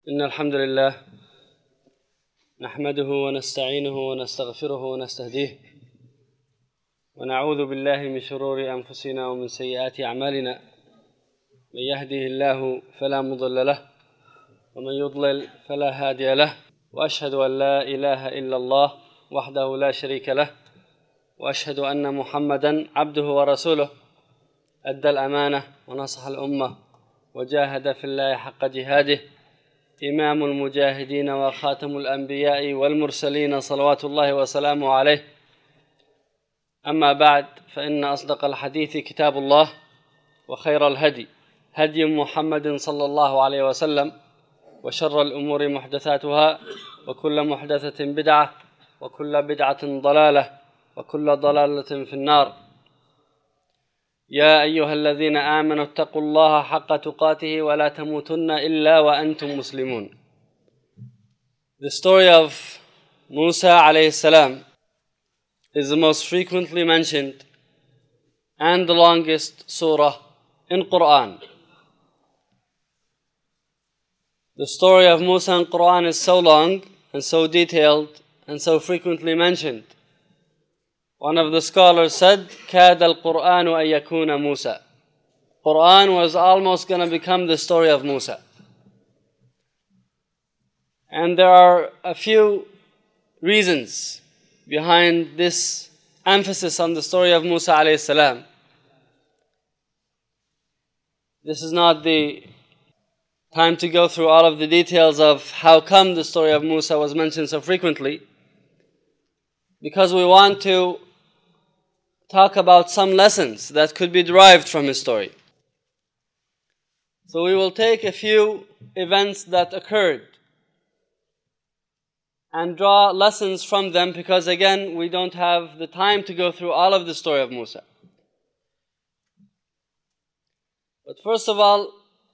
إن الحمد لله نحمده ونستعينه ونستغفره ونستهديه ونعوذ بالله من شرور أنفسنا ومن سيئات أعمالنا. من يهده الله فلا مضل له ومن يضلل فلا هادي له، وأشهد أن لا إله إلا الله وحده لا شريك له، وأشهد أن محمدا عبده ورسوله أدى الأمانة ونصح الأمة وجاهد في الله حق جهاده، إمام المجاهدين وخاتم الأنبياء والمرسلين صلوات الله وسلامه عليه. أما بعد، فإن أصدق الحديث كتاب الله، وخير الهدي هدي محمد صلى الله عليه وسلم، وشر الأمور محدثاتها، وكل محدثة بدعة، وكل بدعة ضلالة، وكل ضلالة في النار. يا أيها الذين آمنوا اتقوا الله حق تقاته ولا تموتن إلا وأنتم مسلمون. The story of Musa alayhi salam is the most frequently mentioned and the longest surah in Quran. The story of Musa in Quran is so long and so detailed and so frequently mentioned. One of the scholars said, كَادَ الْقُرْآنُ أَن يَكُونَ مُوسَى. Quran was almost going to become the story of Musa. And there are a few reasons behind this emphasis on the story of Musa alayhi salam. This is not the time to go through all of the details of how come the story of Musa was mentioned so frequently, because we want to talk about some lessons that could be derived from his story. So we will take a few events that occurred and draw lessons from them, because again, we don't have the time to go through all of the story of Musa. But first of all,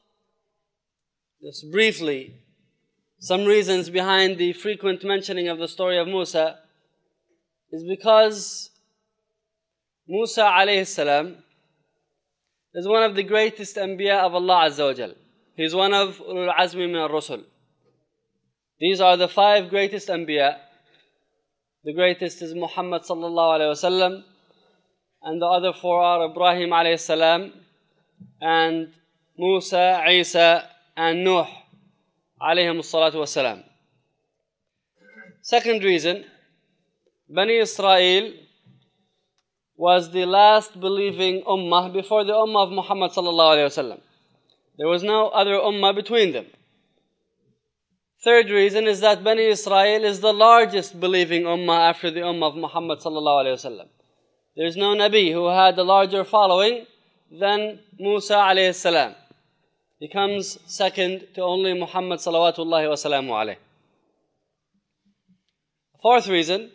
just briefly, some reasons behind the frequent mentioning of the story of Musa is because Musa alayhi salam is one of the greatest anbiya of Allah Azza wa Jal. He is one of Ulul Azmi min al-Rusul. These are the 5 greatest anbiya. The greatest is Muhammad sallallahu alayhi wa sallam, and the other 4 are Ibrahim alayhi salam, and Musa, Isa, and Nuh alayhim salatu wa salam. Second reason, Bani Israel was the last believing ummah before the ummah of Muhammad sallallahu alayhi wa sallam. There was no other ummah between them. Third reason is that Bani Israel is the largest believing ummah after the ummah of Muhammad sallallahu alayhi wa sallam. There is no Nabi who had a larger following than Musa alayhi salam. He comes second to only Muhammad salawatullahi wa salamu alayhi. Fourth reason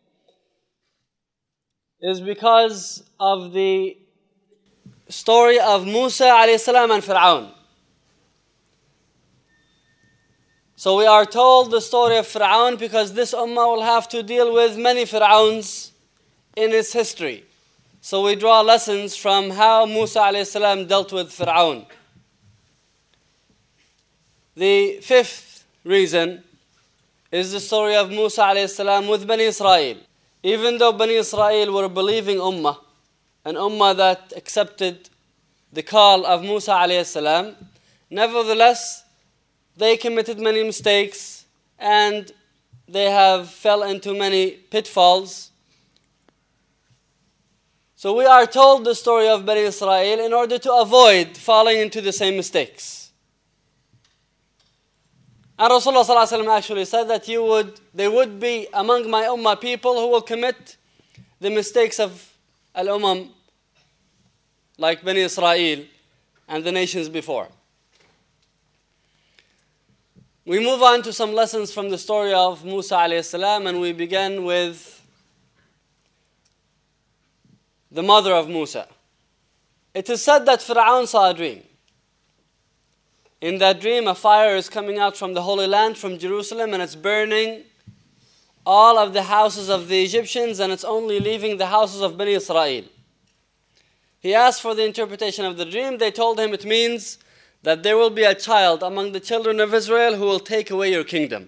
is because of the story of Musa alayhi salam and Fir'aun. So we are told the story of Fir'aun because this ummah will have to deal with many Fir'auns in its history. So we draw lessons from how Musa alayhi salam dealt with Fir'aun. The fifth reason is the story of Musa alayhi salam with Bani Israel. Even though Bani Israel were a believing ummah, an ummah that accepted the call of Musa alayhi salam, nevertheless, they committed many mistakes and they have fell into many pitfalls. So we are told the story of Bani Israel in order to avoid falling into the same mistakes. And Rasulullah sallallahu alaihi wasallam actually said that there would be among my ummah people who will commit the mistakes of al-umam like Bani Israel and the nations before. We move on to some lessons from the story of Musa alayhi salam, and we begin with the mother of Musa. It is said that Fir'aun saw a dream. In that dream, a fire is coming out from the Holy Land, from Jerusalem, and it's burning all of the houses of the Egyptians, and it's only leaving the houses of Bani Israel. He asked for the interpretation of the dream. They told him it means that there will be a child among the children of Israel who will take away your kingdom.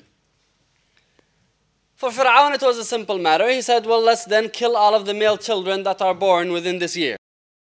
For Fir'aun it was a simple matter. He said, well, let's then kill all of the male children that are born within this year.